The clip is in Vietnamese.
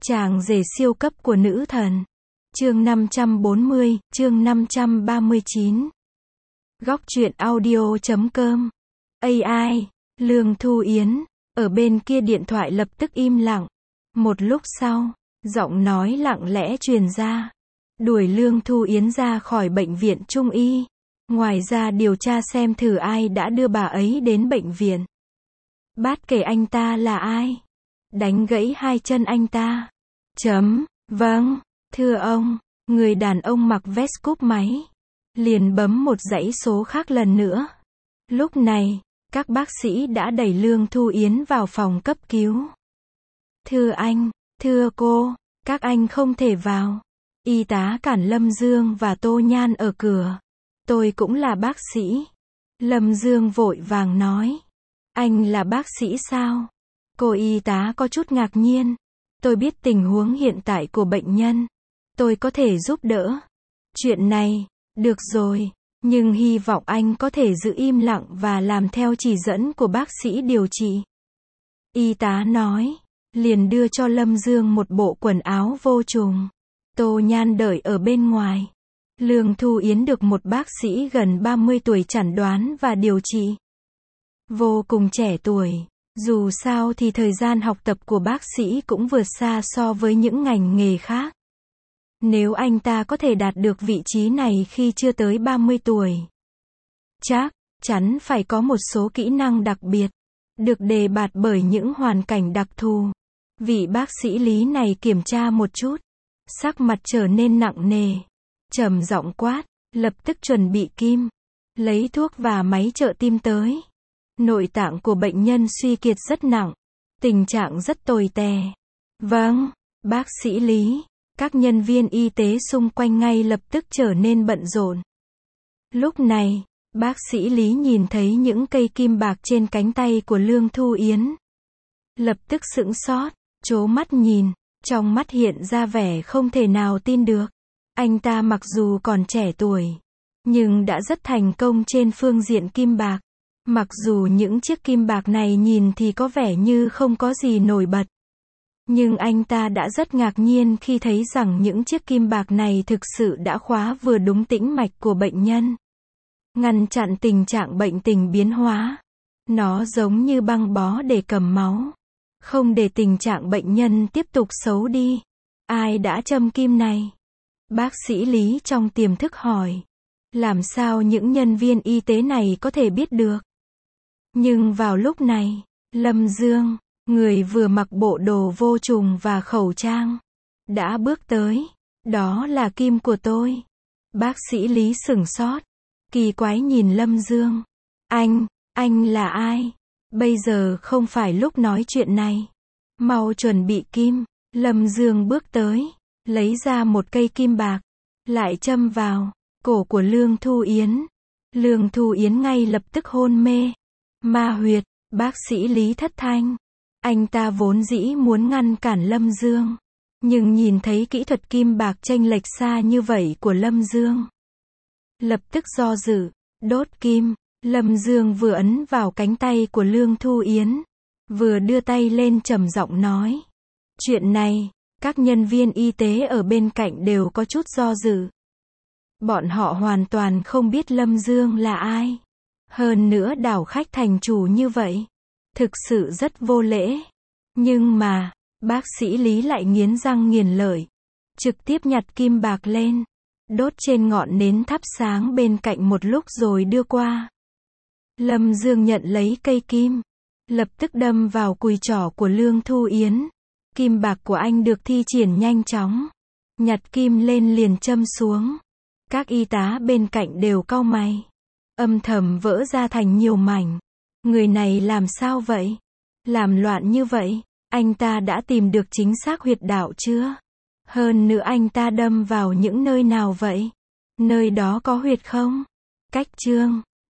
Chàng rể siêu cấp của nữ thần. Chương 540, chương 539. Góc truyện audio.com. AI, Lương Thu Yến. Ở bên kia điện thoại lập tức im lặng. Một lúc sau, giọng nói lặng lẽ truyền ra. Đuổi Lương Thu Yến ra khỏi bệnh viện Trung y. Ngoài ra điều tra xem thử ai đã đưa bà ấy đến bệnh viện. Bát kể anh ta là ai? Đánh gãy hai chân anh ta. Vâng, thưa ông. Người đàn ông mặc vest cúp máy. Liền bấm một dãy số khác lần nữa. Lúc này, các bác sĩ đã đẩy Lương Thu Yến vào phòng cấp cứu. Thưa anh, thưa cô, các anh không thể vào. Y tá cản Lâm Dương và Tô Nhan ở cửa. Tôi cũng là bác sĩ. Lâm Dương vội vàng nói. Anh là bác sĩ sao? Cô y tá có chút ngạc nhiên. Tôi biết tình huống hiện tại của bệnh nhân. Tôi có thể giúp đỡ. Chuyện này, được rồi. Nhưng hy vọng anh có thể giữ im lặng và làm theo chỉ dẫn của bác sĩ điều trị. Y tá nói. Liền đưa cho Lâm Dương một bộ quần áo vô trùng. Tô Nhan đợi ở bên ngoài. Lương Thu Yến được một bác sĩ gần 30 tuổi chẩn đoán và điều trị. Vô cùng trẻ tuổi. Dù sao thì thời gian học tập của bác sĩ cũng vượt xa so với những ngành nghề khác. Nếu anh ta có thể đạt được vị trí này khi chưa tới 30 tuổi, chắc chắn phải có một số kỹ năng đặc biệt, được đề bạt bởi những hoàn cảnh đặc thù. Vị bác sĩ Lý này kiểm tra một chút, sắc mặt trở nên nặng nề, trầm giọng quát, lập tức chuẩn bị kim, lấy thuốc và máy trợ tim tới. Nội tạng của bệnh nhân suy kiệt rất nặng, tình trạng rất tồi tệ. Vâng, bác sĩ Lý. Các nhân viên y tế xung quanh ngay lập tức trở nên bận rộn. Lúc này, bác sĩ Lý nhìn thấy những cây kim bạc trên cánh tay của Lương Thu Yến. Lập tức sững sốt, trố mắt nhìn, trong mắt hiện ra vẻ không thể nào tin được. Anh ta mặc dù còn trẻ tuổi, nhưng đã rất thành công trên phương diện kim bạc. Mặc dù những chiếc kim bạc này nhìn thì có vẻ như không có gì nổi bật. Nhưng anh ta đã rất ngạc nhiên khi thấy rằng những chiếc kim bạc này thực sự đã khóa vừa đúng tĩnh mạch của bệnh nhân. Ngăn chặn tình trạng bệnh tình biến hóa. Nó giống như băng bó để cầm máu. Không để tình trạng bệnh nhân tiếp tục xấu đi. Ai đã châm kim này? Bác sĩ Lý trong tiềm thức hỏi. Làm sao những nhân viên y tế này có thể biết được? Nhưng vào lúc này, Lâm Dương, người vừa mặc bộ đồ vô trùng và khẩu trang, đã bước tới. Đó là kim của tôi. Bác sĩ Lý sửng sốt, kỳ quái nhìn Lâm Dương. Anh là ai? Bây giờ không phải lúc nói chuyện này. Mau chuẩn bị kim. Lâm Dương bước tới, lấy ra một cây kim bạc, lại châm vào cổ của Lương Thu Yến. Lương Thu Yến ngay lập tức hôn mê. Ma huyệt, bác sĩ Lý thất thanh. Anh ta vốn dĩ muốn ngăn cản Lâm Dương, nhưng nhìn thấy kỹ thuật kim bạc chênh lệch xa như vậy của Lâm Dương, lập tức do dự, đốt kim. Lâm Dương vừa ấn vào cánh tay của Lương Thu Yến, vừa đưa tay lên trầm giọng nói. Chuyện này, các nhân viên y tế ở bên cạnh đều có chút do dự. Bọn họ hoàn toàn không biết Lâm Dương là ai. Hơn nữa đảo khách thành chủ như vậy, thực sự rất vô lễ. Nhưng mà, bác sĩ Lý lại nghiến răng nghiến lợi, trực tiếp nhặt kim bạc lên, đốt trên ngọn nến thắp sáng bên cạnh một lúc rồi đưa qua. Lâm Dương nhận lấy cây kim, lập tức đâm vào cùi trỏ của Lương Thu Yến. Kim bạc của anh được thi triển nhanh chóng. Nhặt kim lên liền châm xuống. Các y tá bên cạnh đều cau mày, âm thầm vỡ ra thành nhiều mảnh. Người này làm sao vậy? Làm loạn như vậy, anh ta đã tìm được chính xác huyệt đạo chưa? Hơn nữa anh ta đâm vào những nơi nào vậy? Nơi đó có huyệt không? Cách chương